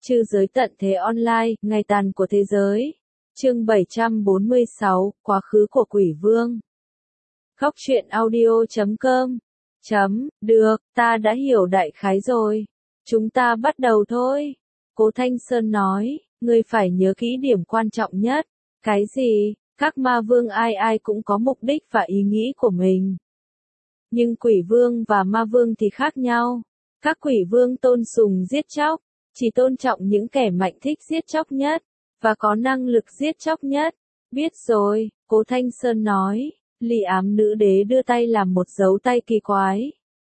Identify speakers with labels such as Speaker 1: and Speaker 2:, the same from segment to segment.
Speaker 1: Trư giới tận thế online, ngày tàn của thế giới. Chương 746, quá khứ của quỷ vương. Khóc chuyện audio.com. Được, ta đã hiểu đại khái rồi. Chúng ta bắt đầu thôi. Cố Thanh Sơn nói, ngươi phải nhớ kỹ điểm quan trọng nhất. Cái gì? Các ma vương ai ai cũng có mục đích và ý nghĩ của mình. Nhưng quỷ vương và ma vương thì khác nhau. Các quỷ vương tôn sùng giết chóc, chỉ tôn trọng những kẻ mạnh thích giết chóc nhất, và có năng lực giết chóc nhất. Biết rồi, Cố Thanh Sơn nói. Ly ám nữ đế đưa tay làm một dấu tay kỳ quái.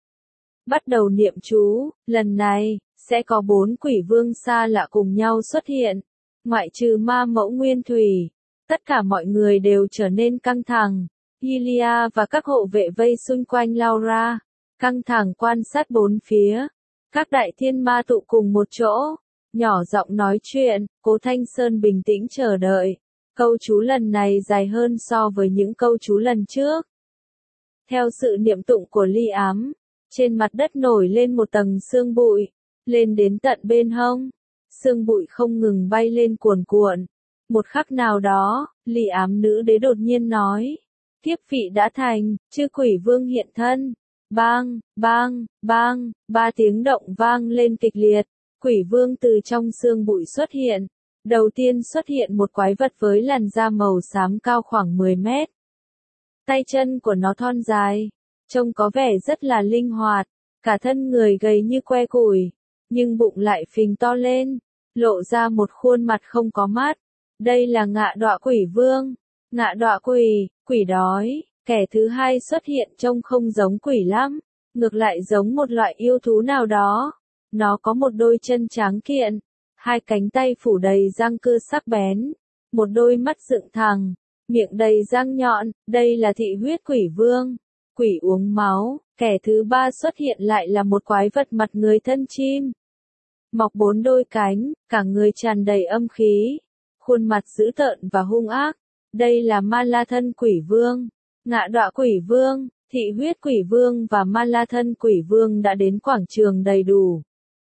Speaker 1: Bắt đầu niệm chú, lần này, sẽ có 4 quỷ vương xa lạ cùng nhau xuất hiện. Ngoại trừ ma mẫu nguyên thủy, tất cả mọi người đều trở nên căng thẳng. Ilia và các hộ vệ vây xung quanh Laura, căng thẳng quan sát bốn phía. Các đại thiên ma tụ cùng một chỗ, nhỏ giọng nói chuyện. Cố Thanh Sơn bình tĩnh chờ đợi. Câu chú lần này dài hơn so với những câu chú lần trước. Theo sự niệm tụng của Ly ám, trên mặt đất nổi lên một tầng sương bụi, lên đến tận bên hông. Sương bụi không ngừng bay lên cuồn cuộn. Một khắc nào đó, Ly ám nữ đế đột nhiên nói, kiếp vị đã thành, chư quỷ vương hiện thân. Bang, bang, bang, 3 tiếng động vang lên kịch liệt. Quỷ vương từ trong sương bụi xuất hiện. Đầu tiên xuất hiện một quái vật với làn da màu xám cao khoảng 10 mét. Tay chân của nó thon dài, trông có vẻ rất là linh hoạt, cả thân người gầy như que củi, nhưng bụng lại phình to lên, lộ ra một khuôn mặt không có mắt. Đây là ngạ đọa quỷ vương. Ngạ đọa quỷ, quỷ đói. Kẻ thứ hai xuất hiện trông không giống quỷ lắm, ngược lại giống một loại yêu thú nào đó. Nó có một đôi chân tráng kiện, 2 cánh tay phủ đầy răng cưa sắc bén, một đôi mắt dựng thẳng, miệng đầy răng nhọn. Đây là thị huyết quỷ vương, quỷ uống máu. Kẻ thứ ba xuất hiện lại là một quái vật mặt người thân chim, mọc 4 đôi cánh, cả người tràn đầy âm khí, khuôn mặt dữ tợn và hung ác. Đây là Ma La Thân quỷ vương. Ngạ đọa quỷ vương, thị huyết quỷ vương và Ma La Thân quỷ vương đã đến quảng trường đầy đủ.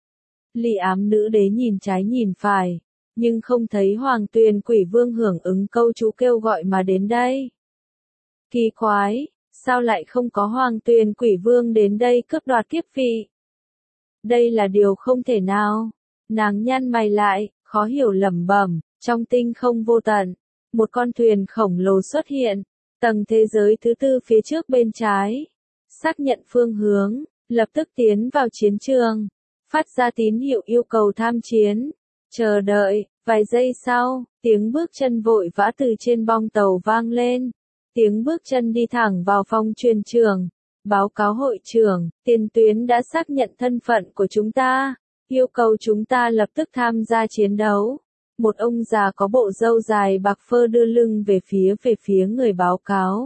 Speaker 1: Ly ám nữ đế nhìn trái nhìn phải, nhưng không thấy Hoàng Tuyền quỷ vương hưởng ứng câu chú kêu gọi mà đến đây. Kỳ quái, sao lại không có Hoàng Tuyền quỷ vương đến đây cướp đoạt kiếp vị? Đây là điều không thể nào. Nàng nhăn mày lại, khó hiểu lẩm bẩm. Trong tinh không vô tận, một con thuyền khổng lồ xuất hiện. Tầng thế giới thứ 4 phía trước bên trái. Xác nhận phương hướng, lập tức tiến vào chiến trường. Phát ra tín hiệu yêu cầu tham chiến. Chờ đợi, vài giây sau, tiếng bước chân vội vã từ trên bong tàu vang lên. Tiếng bước chân đi thẳng vào phòng truyền trường. Báo cáo hội trưởng, tiền tuyến đã xác nhận thân phận của chúng ta. Yêu cầu chúng ta lập tức tham gia chiến đấu. Một ông già có bộ râu dài bạc phơ đưa lưng về phía người báo cáo.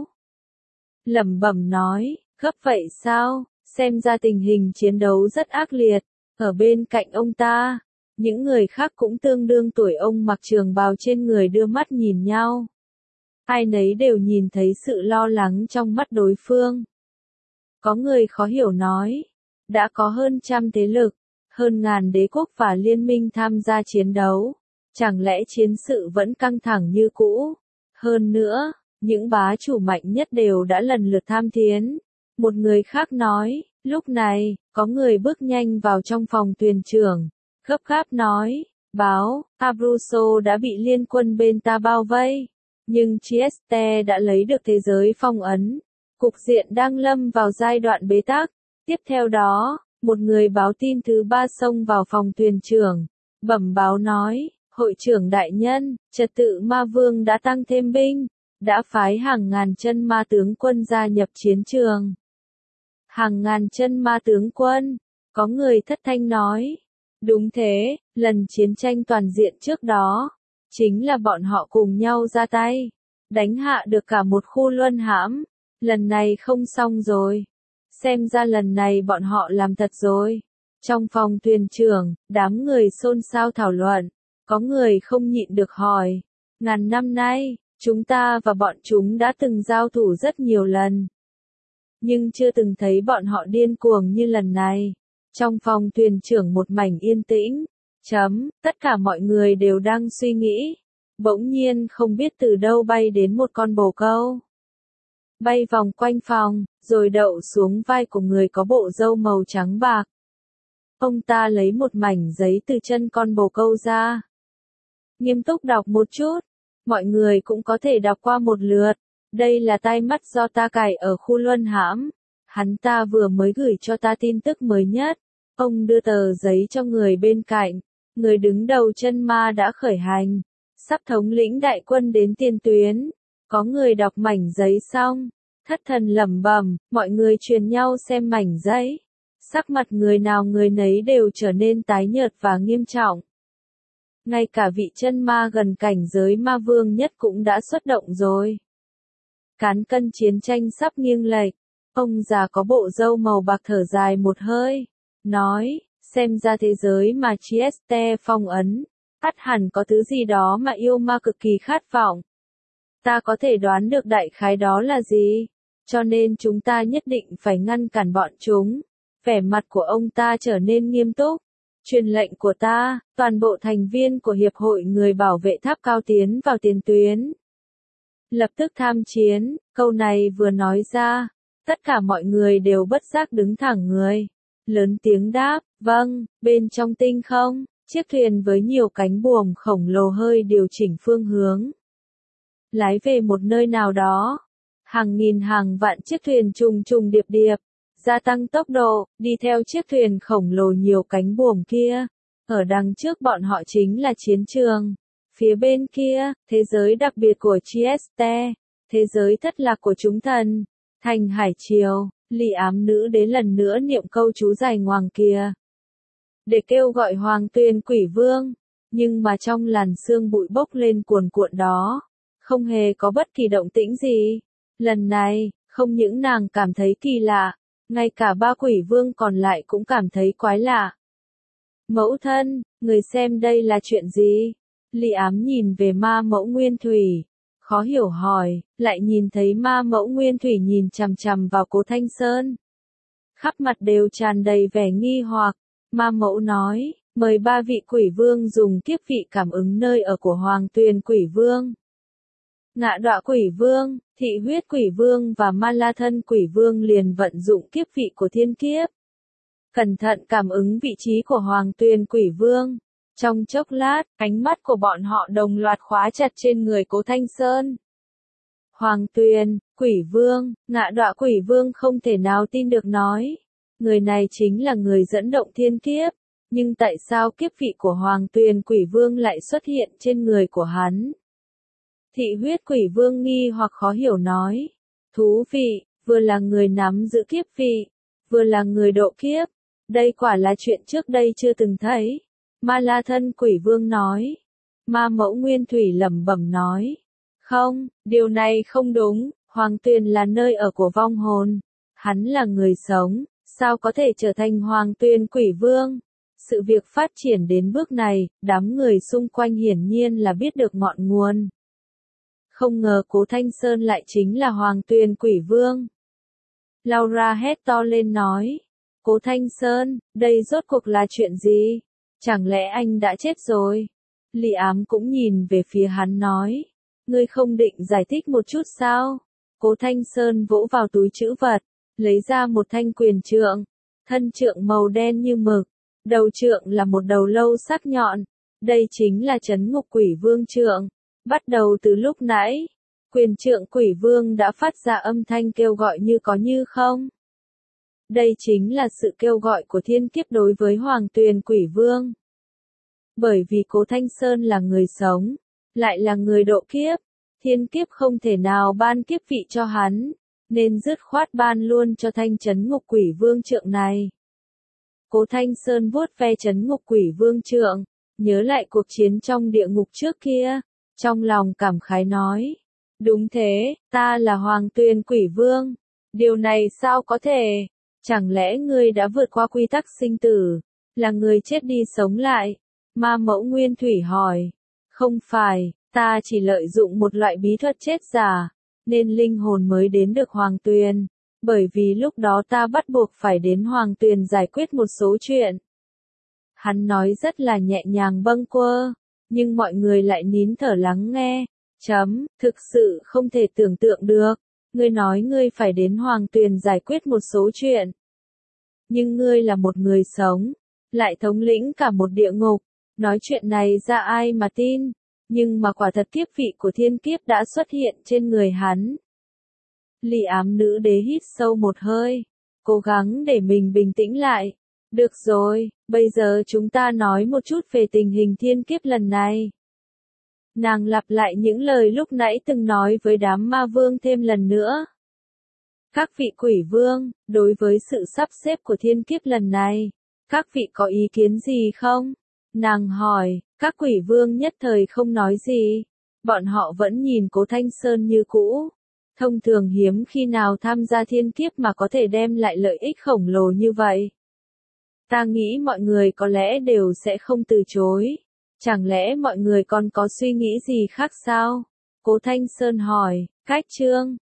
Speaker 1: Lẩm bẩm nói, gấp vậy sao? Xem ra tình hình chiến đấu rất ác liệt. Ở bên cạnh ông ta, những người khác cũng tương đương tuổi ông mặc trường bào trên người đưa mắt nhìn nhau. Ai nấy đều nhìn thấy sự lo lắng trong mắt đối phương. Có người khó hiểu nói, đã có hơn trăm thế lực, hơn ngàn đế quốc và liên minh tham gia chiến đấu. Chẳng lẽ chiến sự vẫn căng thẳng như cũ? Hơn nữa, những bá chủ mạnh nhất đều đã lần lượt tham chiến. Một người khác nói, lúc này, có người bước nhanh vào trong phòng thuyền trưởng, gấp gáp nói, báo, Abruzzo đã bị liên quân bên ta bao vây, nhưng Trieste đã lấy được thế giới phong ấn. Cục diện đang lâm vào giai đoạn bế tắc. Tiếp theo đó, một người báo tin thứ 3 xông vào phòng thuyền trưởng, bẩm báo nói, hội trưởng đại nhân, trật tự ma vương đã tăng thêm binh, đã phái hàng ngàn chân ma tướng quân gia nhập chiến trường. Hàng ngàn chân ma tướng quân, có người thất thanh nói. Đúng thế, lần chiến tranh toàn diện trước đó, chính là bọn họ cùng nhau ra tay, đánh hạ được cả một khu luân hãm. Lần này không xong rồi. Xem ra lần này bọn họ làm thật rồi. Trong phòng thuyền trưởng, đám người xôn xao thảo luận. Có người không nhịn được hỏi. Ngàn năm nay, chúng ta và bọn chúng đã từng giao thủ rất nhiều lần. Nhưng chưa từng thấy bọn họ điên cuồng như lần này. Trong phòng thuyền trưởng một mảnh yên tĩnh. Tất cả mọi người đều đang suy nghĩ. Bỗng nhiên không biết từ đâu bay đến một con bồ câu. Bay vòng quanh phòng, rồi đậu xuống vai của người có bộ râu màu trắng bạc. Ông ta lấy một mảnh giấy từ chân con bồ câu ra. Nghiêm túc đọc một chút. Mọi người cũng có thể đọc qua một lượt. Đây là tai mắt do ta cài ở khu luân hãm. Hắn ta vừa mới gửi cho ta tin tức mới nhất. Ông đưa tờ giấy cho người bên cạnh. Người đứng đầu chân ma đã khởi hành. Sắp thống lĩnh đại quân đến tiền tuyến. Có người đọc mảnh giấy xong. Thất thần lẩm bẩm, mọi người truyền nhau xem mảnh giấy. Sắc mặt người nào người nấy đều trở nên tái nhợt và nghiêm trọng. Ngay cả vị chân ma gần cảnh giới ma vương nhất cũng đã xuất động rồi. Cán cân chiến tranh sắp nghiêng lệch. Ông già có bộ râu màu bạc thở dài một hơi. Nói, xem ra thế giới mà Chieste phong ấn. Ắt hẳn có thứ gì đó mà yêu ma cực kỳ khát vọng. Ta có thể đoán được đại khái đó là gì. Cho nên chúng ta nhất định phải ngăn cản bọn chúng. Vẻ mặt của ông ta trở nên nghiêm túc. Truyền lệnh của ta, toàn bộ thành viên của Hiệp hội Người Bảo vệ Tháp Cao tiến vào tiền tuyến. Lập tức tham chiến, câu này vừa nói ra, tất cả mọi người đều bất giác đứng thẳng người. Lớn tiếng đáp, vâng, bên trong tinh không, chiếc thuyền với nhiều cánh buồm khổng lồ hơi điều chỉnh phương hướng. Lái về một nơi nào đó. Hàng nghìn hàng vạn chiếc thuyền trùng trùng điệp điệp. Gia tăng tốc độ, đi theo chiếc thuyền khổng lồ nhiều cánh buồm kia. Ở đằng trước bọn họ chính là chiến trường. Phía bên kia, thế giới đặc biệt của Chieste. Thế giới thất lạc của chúng thần. Thành hải triều, Lị Ám Nữ Đế lần nữa niệm câu chú dài ngoằng kia. Để kêu gọi Hoàng Tuyền Quỷ Vương. Nhưng mà trong làn sương bụi bốc lên cuồn cuộn đó. Không hề có bất kỳ động tĩnh gì. Lần này, không những nàng cảm thấy kỳ lạ. Ngay cả ba quỷ vương còn lại cũng cảm thấy quái lạ. Mẫu thân, người xem đây là chuyện gì? Lị Ám nhìn về ma mẫu Nguyên Thủy. Khó hiểu hỏi, lại nhìn thấy ma mẫu Nguyên Thủy nhìn chằm chằm vào Cố Thanh Sơn. Khắp mặt đều tràn đầy vẻ nghi hoặc. Ma mẫu nói, mời ba vị quỷ vương dùng kiếp vị cảm ứng nơi ở của Hoàng Tuyền Quỷ Vương. Ngạ Đọa Quỷ Vương, Thị Huyết Quỷ Vương và Ma La Thân Quỷ Vương liền vận dụng kiếp vị của thiên kiếp. Cẩn thận cảm ứng vị trí của Hoàng Tuyền Quỷ Vương. Trong chốc lát, ánh mắt của bọn họ đồng loạt khóa chặt trên người Cố Thanh Sơn. Hoàng Tuyền, Quỷ Vương, Ngạ Đọa Quỷ Vương không thể nào tin được nói. Người này chính là người dẫn động thiên kiếp. Nhưng tại sao kiếp vị của Hoàng Tuyền Quỷ Vương lại xuất hiện trên người của hắn? Thị Huyết Quỷ Vương nghi hoặc khó hiểu nói. Thú vị, vừa là người nắm giữ kiếp vị, vừa là người độ kiếp. Đây quả là chuyện trước đây chưa từng thấy. Ma La Thân Quỷ Vương nói. Ma mẫu Nguyên Thủy lẩm bẩm nói. Không, điều này không đúng. Hoàng Tuyền là nơi ở của vong hồn. Hắn là người sống, sao có thể trở thành Hoàng Tuyền Quỷ Vương? Sự việc phát triển đến bước này, đám người xung quanh hiển nhiên là biết được ngọn nguồn. Không ngờ Cố Thanh Sơn lại chính là Hoàng Tuyền Quỷ Vương. Laura hét to lên nói. Cố Thanh Sơn, đây rốt cuộc là chuyện gì? Chẳng lẽ anh đã chết rồi? Lị Ám cũng nhìn về phía hắn nói. Ngươi không định giải thích một chút sao? Cố Thanh Sơn vỗ vào túi trữ vật, lấy ra một thanh quyền trượng. Thân trượng màu đen như mực. Đầu trượng là một đầu lâu sắc nhọn. Đây chính là Trấn Ngục Quỷ Vương trượng. Bắt đầu từ lúc nãy, quyền trượng Quỷ Vương đã phát ra âm thanh kêu gọi như có như không. Đây chính là sự kêu gọi của thiên kiếp đối với Hoàng Tuyền Quỷ Vương. Bởi vì Cố Thanh Sơn là người sống, lại là người độ kiếp, thiên kiếp không thể nào ban kiếp vị cho hắn, nên dứt khoát ban luôn cho thanh Trấn Ngục Quỷ Vương trượng này. Cố Thanh Sơn vuốt ve Trấn Ngục Quỷ Vương trượng, nhớ lại cuộc chiến trong địa ngục trước kia, trong lòng cảm khái nói. Đúng thế, ta là Hoàng Tuyền Quỷ Vương. Điều này sao có thể? Chẳng lẽ ngươi đã vượt qua quy tắc sinh tử, là người chết đi sống lại? Ma mẫu Nguyên Thủy hỏi. Không phải, ta chỉ lợi dụng một loại bí thuật chết giả, nên linh hồn mới đến được Hoàng Tuyền. Bởi vì lúc đó ta bắt buộc phải đến Hoàng Tuyền giải quyết một số chuyện. Hắn nói rất là nhẹ nhàng bâng quơ, nhưng mọi người lại nín thở lắng nghe. Thực sự không thể tưởng tượng được. Ngươi nói ngươi phải đến Hoàng Tuyền giải quyết một số chuyện. Nhưng ngươi là một người sống, lại thống lĩnh cả một địa ngục. Nói chuyện này ra ai mà tin, nhưng mà quả thật kiếp vị của thiên kiếp đã xuất hiện trên người hắn. Ly ám nữ đế hít sâu một hơi, cố gắng để mình bình tĩnh lại. Được rồi, bây giờ chúng ta nói một chút về tình hình thiên kiếp lần này. Nàng lặp lại những lời lúc nãy từng nói với đám ma vương thêm lần nữa. Các vị quỷ vương, đối với sự sắp xếp của thiên kiếp lần này, các vị có ý kiến gì không? Nàng hỏi, các quỷ vương nhất thời không nói gì. Bọn họ vẫn nhìn Cố Thanh Sơn như cũ. Thông thường hiếm khi nào tham gia thiên kiếp mà có thể đem lại lợi ích khổng lồ như vậy. Ta nghĩ mọi người có lẽ đều sẽ không từ chối. Chẳng lẽ mọi người còn có suy nghĩ gì khác sao? Cố Thanh Sơn hỏi, Cách Trương,